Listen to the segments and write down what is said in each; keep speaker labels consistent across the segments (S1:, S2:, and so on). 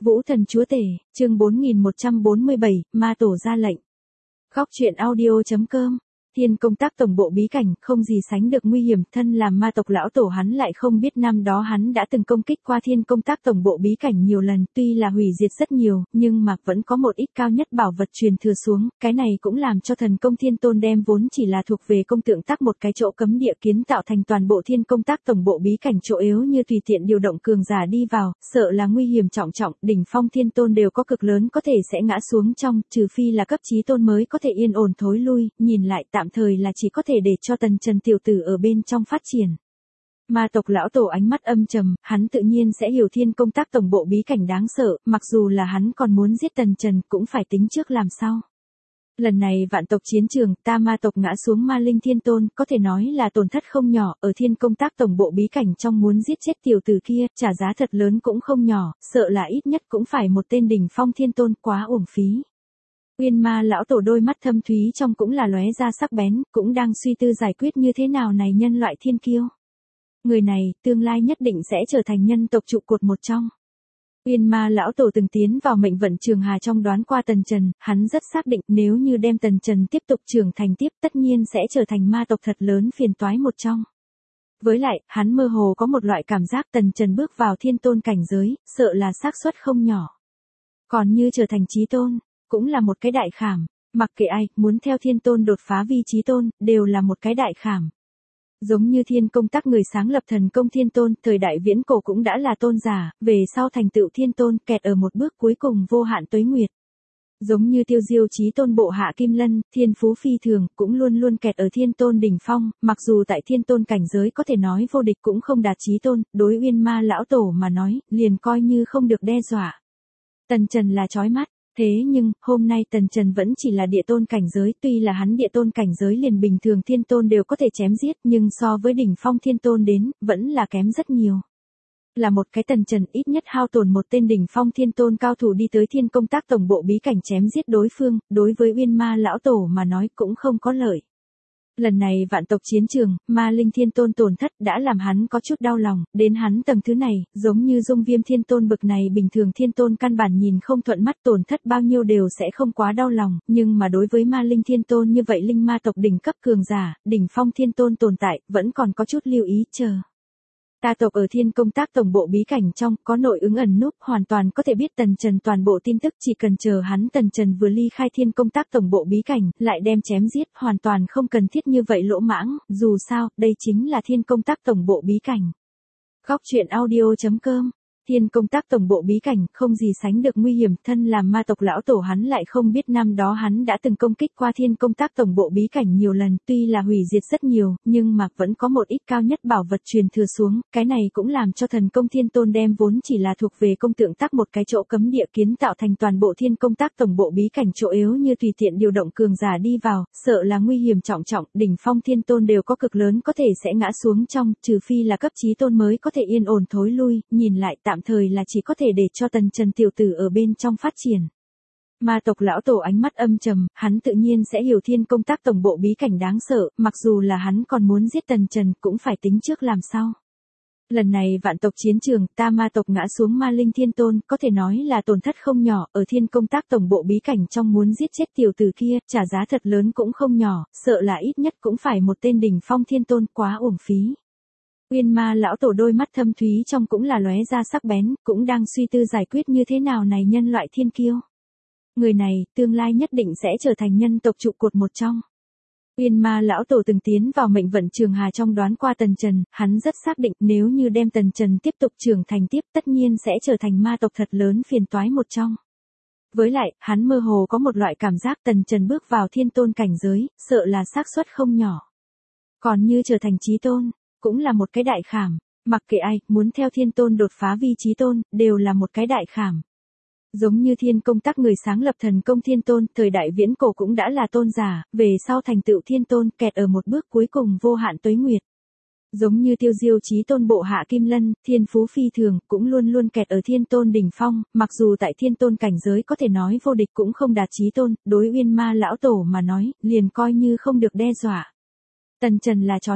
S1: Vũ thần chúa tể, chương 4147, ma tổ ra lệnh. Góc truyện audio.com. Thiên công tác tổng bộ bí cảnh không gì sánh được nguy hiểm, thân làm ma tộc lão tổ hắn lại không biết năm đó hắn đã từng công kích qua thiên công tác tổng bộ bí cảnh nhiều lần, tuy là hủy diệt rất nhiều, nhưng mà vẫn có một ít cao nhất bảo vật truyền thừa xuống, cái này cũng làm cho thần công thiên tôn đem vốn chỉ là thuộc về công tượng tác một cái chỗ cấm địa kiến tạo thành toàn bộ thiên công tác tổng bộ bí cảnh chỗ yếu như tùy tiện điều động cường giả đi vào, sợ là nguy hiểm trọng, đỉnh phong thiên tôn đều có cực lớn có thể sẽ ngã xuống trong, trừ phi là cấp chí tôn mới có thể yên ổn thối lui, nhìn lại tạm thời là chỉ có thể để cho Tần Trần tiểu tử ở bên trong phát triển. Ma tộc lão tổ ánh mắt âm trầm, hắn tự nhiên sẽ hiểu thiên công tác tổng bộ bí cảnh đáng sợ, mặc dù là hắn còn muốn giết Tần Trần cũng phải tính trước làm sao. Lần này vạn tộc chiến trường, ta ma tộc ngã xuống ma linh thiên tôn, có thể nói là tổn thất không nhỏ, ở thiên công tác tổng bộ bí cảnh trong muốn giết chết tiểu tử kia, trả giá thật lớn cũng không nhỏ, sợ là ít nhất cũng phải một tên đỉnh phong thiên tôn, quá uổng phí. Uyên ma lão tổ đôi mắt thâm thúy trong cũng là lóe ra sắc bén, cũng đang suy tư giải quyết như thế nào này nhân loại thiên kiêu. Người này, tương lai nhất định sẽ trở thành nhân tộc trụ cột một trong. Uyên ma lão tổ từng tiến vào mệnh vận trường hà trong đoán qua Tần Trần, hắn rất xác định nếu như đem Tần Trần tiếp tục trưởng thành tiếp tất nhiên sẽ trở thành ma tộc thật lớn phiền toái một trong. Với lại, hắn mơ hồ có một loại cảm giác Tần Trần bước vào thiên tôn cảnh giới, sợ là xác suất không nhỏ. Còn như trở thành chí tôn, cũng là một cái đại khảm, mặc kệ ai, muốn theo thiên tôn đột phá vi chí tôn, đều là một cái đại khảm. Giống như thiên công tác người sáng lập thần công thiên tôn, thời đại viễn cổ cũng đã là tôn giả, về sau thành tựu thiên tôn, kẹt ở một bước cuối cùng vô hạn tuế nguyệt. Giống như tiêu diêu chí tôn bộ hạ kim lân, thiên phú phi thường, cũng luôn luôn kẹt ở thiên tôn đỉnh phong, mặc dù tại thiên tôn cảnh giới có thể nói vô địch cũng không đạt chí tôn, đối Uyên ma lão tổ mà nói, liền coi như không được đe dọa. Tần Trần là chói mắt. Thế nhưng, hôm nay Tần Trần vẫn chỉ là địa tôn cảnh giới, tuy là hắn địa tôn cảnh giới liền bình thường thiên tôn đều có thể chém giết, nhưng so với đỉnh phong thiên tôn đến, vẫn là kém rất nhiều. Là một cái Tần Trần ít nhất hao tổn một tên đỉnh phong thiên tôn cao thủ đi tới thiên công tác tổng bộ bí cảnh chém giết đối phương, đối với Uyên ma lão tổ mà nói cũng không có lợi. Lần này vạn tộc chiến trường, ma linh thiên tôn tổn thất đã làm hắn có chút đau lòng, đến hắn tầng thứ này, giống như Dung Viêm thiên tôn bực này bình thường thiên tôn căn bản nhìn không thuận mắt tổn thất bao nhiêu đều sẽ không quá đau lòng, nhưng mà đối với ma linh thiên tôn như vậy linh ma tộc đỉnh cấp cường giả, đỉnh phong thiên tôn tồn tại, vẫn còn có chút lưu ý chờ. Ta tộc ở thiên công tác tổng bộ bí cảnh trong, có nội ứng ẩn núp, hoàn toàn có thể biết Tần Trần toàn bộ tin tức, chỉ cần chờ hắn Tần Trần vừa ly khai thiên công tác tổng bộ bí cảnh, lại đem chém giết, hoàn toàn không cần thiết như vậy lỗ mãng, dù sao, đây chính là thiên công tác tổng bộ bí cảnh. Góc truyện audio.com. Thiên công tác tổng bộ bí cảnh không gì sánh được nguy hiểm, thân làm ma tộc lão tổ hắn lại không biết năm đó hắn đã từng công kích qua thiên công tác tổng bộ bí cảnh nhiều lần, tuy là hủy diệt rất nhiều, nhưng mà vẫn có một ít cao nhất bảo vật truyền thừa xuống, cái này cũng làm cho thần công thiên tôn đem vốn chỉ là thuộc về công tượng tác một cái chỗ cấm địa kiến tạo thành toàn bộ thiên công tác tổng bộ bí cảnh chỗ yếu như tùy tiện điều động cường giả đi vào, sợ là nguy hiểm trọng, đỉnh phong thiên tôn đều có cực lớn có thể sẽ ngã xuống trong, trừ phi là cấp chí tôn mới có thể yên ổn thối lui, nhìn lại tạm thời là chỉ có thể để cho Tần Trần tiểu tử ở bên trong phát triển. Ma tộc lão tổ ánh mắt âm trầm, hắn tự nhiên sẽ hiểu thiên công tác tổng bộ bí cảnh đáng sợ, mặc dù là hắn còn muốn giết Tần Trần cũng phải tính trước làm sao. Lần này vạn tộc chiến trường, ta ma tộc ngã xuống ma linh thiên tôn, có thể nói là tổn thất không nhỏ, ở thiên công tác tổng bộ bí cảnh trong muốn giết chết tiểu tử kia, trả giá thật lớn cũng không nhỏ, sợ là ít nhất cũng phải một tên đỉnh phong thiên tôn, quá uổng phí. Uyên ma lão tổ đôi mắt thâm thúy trong cũng là lóe ra sắc bén, cũng đang suy tư giải quyết như thế nào này nhân loại thiên kiêu. Người này, tương lai nhất định sẽ trở thành nhân tộc trụ cột một trong. Uyên ma lão tổ từng tiến vào mệnh vận trường hà trong đoán qua Tần Trần, hắn rất xác định nếu như đem Tần Trần tiếp tục trưởng thành tiếp tất nhiên sẽ trở thành ma tộc thật lớn phiền toái một trong. Với lại, hắn mơ hồ có một loại cảm giác Tần Trần bước vào thiên tôn cảnh giới, sợ là xác suất không nhỏ. Còn như trở thành chí tôn, cũng là một cái đại khảm, mặc kệ ai, muốn theo thiên tôn đột phá vi chí tôn, đều là một cái đại khảm. Giống như thiên công tác người sáng lập thần công thiên tôn, thời đại viễn cổ cũng đã là tôn giả, về sau thành tựu thiên tôn, kẹt ở một bước cuối cùng vô hạn tuế nguyệt. Giống như tiêu diêu chí tôn bộ hạ kim lân, thiên phú phi thường, cũng luôn luôn kẹt ở thiên tôn đỉnh phong, mặc dù tại thiên tôn cảnh giới có thể nói vô địch cũng không đạt chí tôn, đối Uyên ma lão tổ mà nói, liền coi như không được đe dọa. Tần Trần là chói mắt.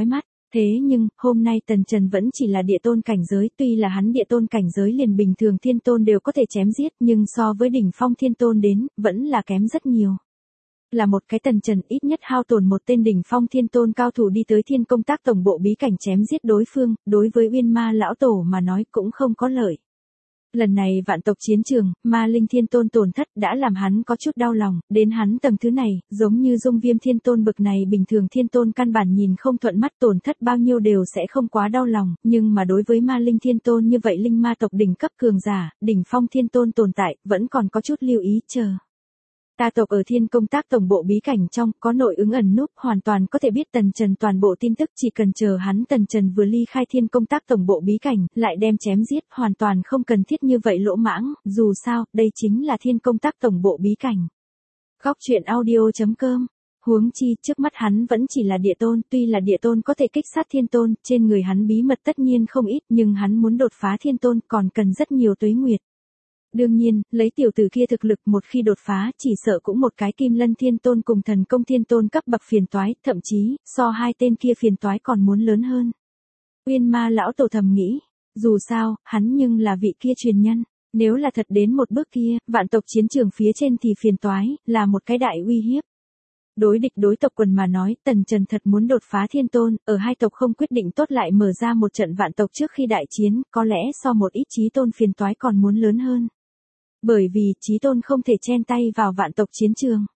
S1: Thế nhưng, hôm nay Tần Trần vẫn chỉ là địa tôn cảnh giới, tuy là hắn địa tôn cảnh giới liền bình thường thiên tôn đều có thể chém giết, nhưng so với đỉnh phong thiên tôn đến, vẫn là kém rất nhiều. Là một cái Tần Trần ít nhất hao tổn một tên đỉnh phong thiên tôn cao thủ đi tới Thiên Công Tác tổng bộ bí cảnh chém giết đối phương, đối với Uyên Ma lão tổ mà nói cũng không có lợi. Lần này vạn tộc chiến trường, Ma Linh Thiên Tôn tổn thất đã làm hắn có chút đau lòng, đến hắn tầng thứ này, giống như Dung Viêm Thiên Tôn bực này bình thường Thiên Tôn căn bản nhìn không thuận mắt, tổn thất bao nhiêu đều sẽ không quá đau lòng, nhưng mà đối với Ma Linh Thiên Tôn như vậy linh ma tộc đỉnh cấp cường giả, đỉnh phong Thiên Tôn tồn tại, vẫn còn có chút lưu ý chờ. Ta tộc ở Thiên Công Tác tổng bộ bí cảnh trong, có nội ứng ẩn núp, hoàn toàn có thể biết Tần Trần toàn bộ tin tức, chỉ cần chờ hắn Tần Trần vừa ly khai Thiên Công Tác tổng bộ bí cảnh, lại đem chém giết, hoàn toàn không cần thiết như vậy lỗ mãng, dù sao, đây chính là Thiên Công Tác tổng bộ bí cảnh. Góc truyện audio.com. Huống chi, trước mắt hắn vẫn chỉ là địa tôn, tuy là địa tôn có thể kích sát thiên tôn, trên người hắn bí mật tất nhiên không ít, nhưng hắn muốn đột phá thiên tôn còn cần rất nhiều tuế nguyệt. Đương nhiên, lấy tiểu tử kia thực lực một khi đột phá chỉ sợ cũng một cái Kim Lân Thiên Tôn cùng Thần Công Thiên Tôn cấp bậc phiền toái, thậm chí, so hai tên kia phiền toái còn muốn lớn hơn. Uyên Ma lão tổ thầm nghĩ, dù sao, hắn nhưng là vị kia truyền nhân, nếu là thật đến một bước kia, vạn tộc chiến trường phía trên thì phiền toái, là một cái đại uy hiếp. Đối địch đối tộc quần mà nói, Tần Trần thật muốn đột phá thiên tôn, ở hai tộc không quyết định tốt lại mở ra một trận vạn tộc trước khi đại chiến, có lẽ so một ít chí tôn phiền toái còn muốn lớn hơn. Bởi vì chí tôn không thể chen tay vào vạn tộc chiến trường.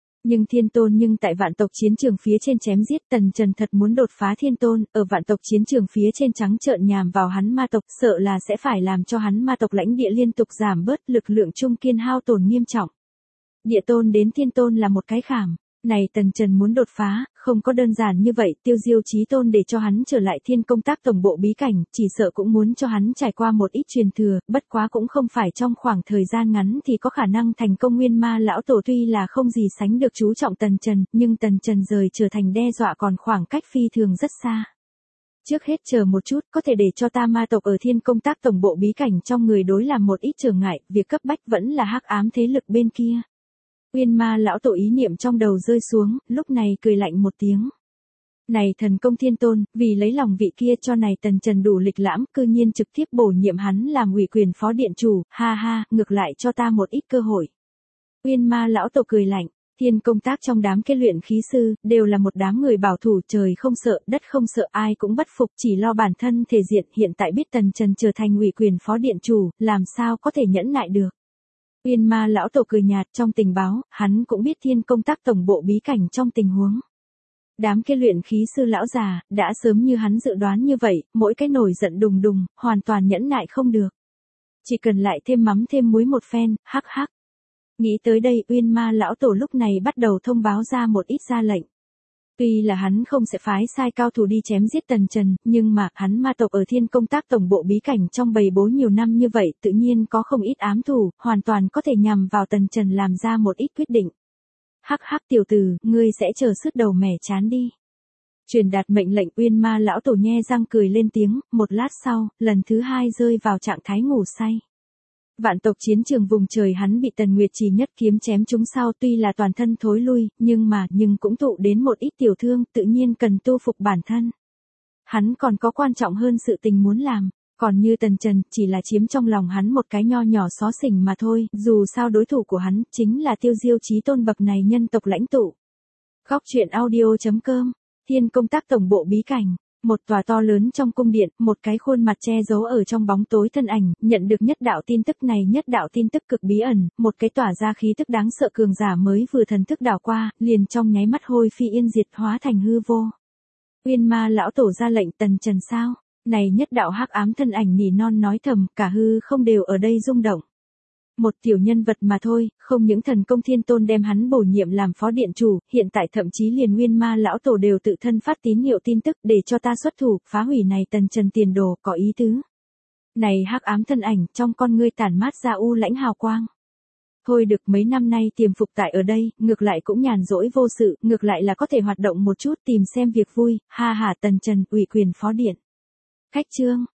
S1: Nhưng tại vạn tộc chiến trường phía trên chém giết, Tần Trần thật muốn đột phá thiên tôn, ở vạn tộc chiến trường phía trên trắng trợn nhằm vào hắn ma tộc, sợ là sẽ phải làm cho hắn ma tộc lãnh địa liên tục giảm bớt, lực lượng trung kiên hao tổn nghiêm trọng. Địa tôn đến thiên tôn là một cái khảm. Này Tần Trần muốn đột phá, không có đơn giản như vậy, tiêu diêu chí tôn để cho hắn trở lại Thiên Công Tác tổng bộ bí cảnh, chỉ sợ cũng muốn cho hắn trải qua một ít truyền thừa, bất quá cũng không phải trong khoảng thời gian ngắn thì có khả năng thành công. Nguyên Ma lão tổ tuy là không gì sánh được chú trọng Tần Trần, nhưng Tần Trần rời trở thành đe dọa còn khoảng cách phi thường rất xa. Trước hết chờ một chút, có thể để cho ta ma tộc ở Thiên Công Tác tổng bộ bí cảnh trong người đối làm một ít trở ngại, việc cấp bách vẫn là hắc ám thế lực bên kia. Uyên Ma lão tổ ý niệm trong đầu rơi xuống, lúc này cười lạnh một tiếng. Này Thần Công Thiên Tôn, vì lấy lòng vị kia cho này Tần Trần đủ lịch lãm, cư nhiên trực tiếp bổ nhiệm hắn làm ủy quyền phó điện chủ, ha ha, ngược lại cho ta một ít cơ hội. Uyên Ma lão tổ cười lạnh, Thiên Công Tác trong đám kết luyện khí sư, đều là một đám người bảo thủ, trời không sợ, đất không sợ, ai cũng bất phục, chỉ lo bản thân thể diện, hiện tại biết Tần Trần trở thành ủy quyền phó điện chủ, làm sao có thể nhẫn nại được. Uyên Ma lão tổ cười nhạt, trong tình báo, hắn cũng biết Thiên Công Tác tổng bộ bí cảnh trong tình huống. Đám kia luyện khí sư lão già, đã sớm như hắn dự đoán như vậy, mỗi cái nổi giận đùng đùng, hoàn toàn nhẫn nại không được. Chỉ cần lại thêm mắm thêm muối một phen, hắc hắc. Nghĩ tới đây, Uyên Ma lão tổ lúc này bắt đầu thông báo ra một ít ra lệnh. Tuy là hắn không sẽ phái sai cao thủ đi chém giết Tần Trần, nhưng mà, hắn ma tộc ở Thiên Công Tác tổng bộ bí cảnh trong bầy bố nhiều năm như vậy, tự nhiên có không ít ám thủ, hoàn toàn có thể nhằm vào Tần Trần làm ra một ít quyết định. Hắc hắc tiểu tử, ngươi sẽ chờ sứt đầu mẻ chán đi. Truyền đạt mệnh lệnh. Uyên Ma lão tổ nhe răng cười lên tiếng, một lát sau, lần thứ hai rơi vào trạng thái ngủ say. Vạn tộc chiến trường vùng trời hắn bị Tần Nguyệt Trì nhất kiếm chém trúng sau, tuy là toàn thân thối lui, nhưng cũng tụ đến một ít tiểu thương, tự nhiên cần tu phục bản thân. Hắn còn có quan trọng hơn sự tình muốn làm, còn như Tần Trần, chỉ là chiếm trong lòng hắn một cái nho nhỏ xó xỉnh mà thôi, dù sao đối thủ của hắn, chính là tiêu diêu chí tôn bậc này nhân tộc lãnh tụ. Góc truyện audio.com, Thiên Công Tác tổng bộ bí cảnh. Một tòa to lớn trong cung điện, một cái khuôn mặt che giấu ở trong bóng tối thân ảnh, nhận được nhất đạo tin tức này, nhất đạo tin tức cực bí ẩn, một cái tỏa ra khí tức đáng sợ cường giả mới vừa thần thức đảo qua, liền trong nháy mắt hôi phi yên diệt hóa thành hư vô. Uyên Ma lão tổ ra lệnh, Tần Trần sao? Này nhất đạo hắc ám thân ảnh nỉ non nói thầm, cả hư không đều ở đây rung động. Một tiểu nhân vật mà thôi, không những Thần Công Thiên Tôn đem hắn bổ nhiệm làm phó điện chủ, hiện tại thậm chí liền Uyên Ma lão tổ đều tự thân phát tín hiệu tin tức để cho ta xuất thủ, phá hủy này Tần Trần tiền đồ, có ý tứ. Này hắc ám thân ảnh, trong con ngươi tản mát ra u lãnh hào quang. Thôi được, mấy năm nay tiềm phục tại ở đây, ngược lại cũng nhàn rỗi vô sự, ngược lại là có thể hoạt động một chút tìm xem việc vui, ha ha Tần Trần ủy quyền phó điện. Khách chương